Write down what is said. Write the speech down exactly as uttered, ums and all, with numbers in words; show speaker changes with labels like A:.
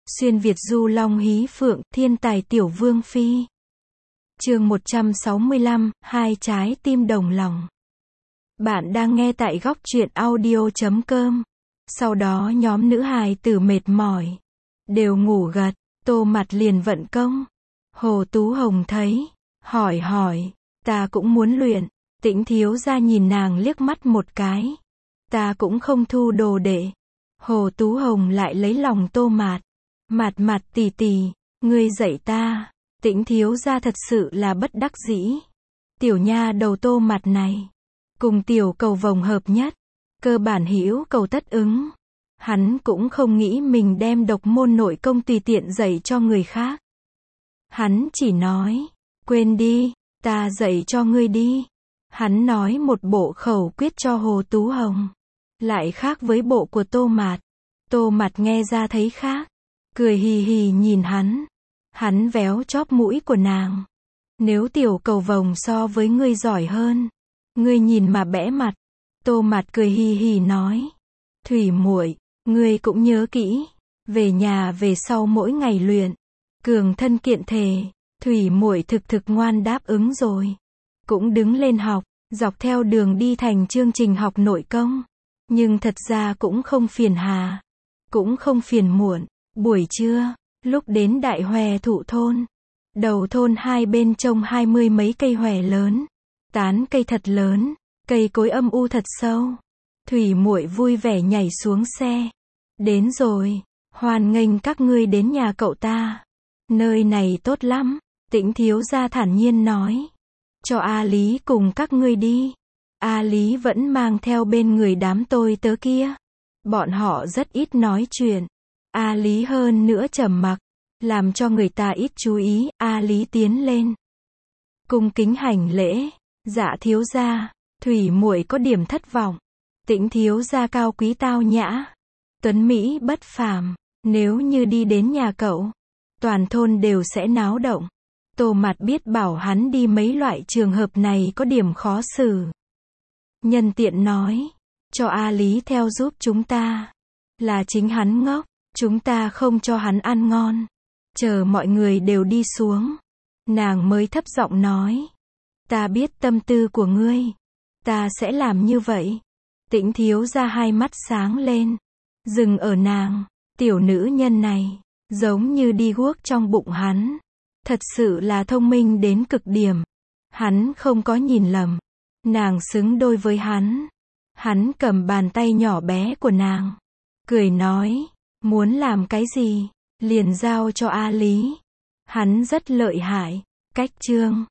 A: Xuyên Việt du long hí phượng, thiên tài tiểu vương phi. Chương một trăm sáu mươi lăm, hai trái tim đồng lòng. Bạn đang nghe tại góc truyện audio chấm com. Sau đó nhóm nữ hài tử mệt mỏi, đều ngủ gật, Tô Mặt liền vận công. Hồ Tú Hồng thấy, hỏi hỏi, ta cũng muốn luyện. Tĩnh thiếu gia nhìn nàng liếc mắt một cái. Ta cũng không thu đồ đệ. Hồ Tú Hồng lại lấy lòng Tô Mạt. Mạt Mạt tỷ tỷ, ngươi dạy ta. Tĩnh thiếu gia thật sự là bất đắc dĩ. Tiểu nha đầu Tô Mạt này, cùng tiểu cầu vồng hợp nhất, cơ bản hữu cầu tất ứng. Hắn cũng không nghĩ mình đem độc môn nội công tùy tiện dạy cho người khác. Hắn chỉ nói, quên đi, ta dạy cho ngươi đi. Hắn nói một bộ khẩu quyết cho Hồ Tú Hồng, lại khác với bộ của Tô Mạt. Tô Mạt nghe ra thấy khác, cười hì hì nhìn hắn. Hắn véo chóp mũi của nàng. Nếu tiểu cầu vồng so với ngươi giỏi hơn, ngươi nhìn mà bẽ mặt. Tô Mạt cười hì hì nói, Thủy muội, ngươi cũng nhớ kỹ, về nhà về sau mỗi ngày luyện, cường thân kiện thể. Thủy muội thực thực ngoan đáp ứng rồi, cũng đứng lên học, dọc theo đường đi thành chương trình học nội công. Nhưng thật ra cũng không phiền hà, cũng không phiền muộn. Buổi trưa, lúc đến Đại Hòe Thụ thôn, đầu thôn hai bên trông hai mươi mấy cây hòe lớn, tán cây thật lớn, cây cối âm u thật sâu. Thủy muội vui vẻ nhảy xuống xe. Đến rồi, hoan nghênh các ngươi đến nhà cậu ta. Nơi này tốt lắm, Tĩnh thiếu gia thản nhiên nói. Cho A Lý cùng các ngươi đi. A Lý vẫn mang theo bên người đám tôi tớ kia. Bọn họ rất ít nói chuyện. A Lý hơn nữa trầm mặc, làm cho người ta ít chú ý. A Lý tiến lên, cung kính hành lễ. Dạ thiếu gia. Thủy muội có điểm thất vọng. Tĩnh thiếu gia cao quý tao nhã, tuấn mỹ bất phàm. Nếu như đi đến nhà cậu, toàn thôn đều sẽ náo động. Tô Mạt biết bảo hắn đi mấy loại trường hợp này có điểm khó xử. Nhân tiện nói, cho A Lý theo giúp chúng ta. Là chính hắn ngốc, chúng ta không cho hắn ăn ngon. Chờ mọi người đều đi xuống, nàng mới thấp giọng nói, ta biết tâm tư của ngươi, ta sẽ làm như vậy. Tĩnh thiếu gia hai mắt sáng lên, dừng ở nàng. Tiểu nữ nhân này, giống như đi guốc trong bụng hắn. Thật sự là thông minh đến cực điểm. Hắn không có nhìn lầm, nàng xứng đôi với hắn. Hắn cầm bàn tay nhỏ bé của nàng, cười nói, muốn làm cái gì, liền giao cho A Lý. Hắn rất lợi hại. Cách chương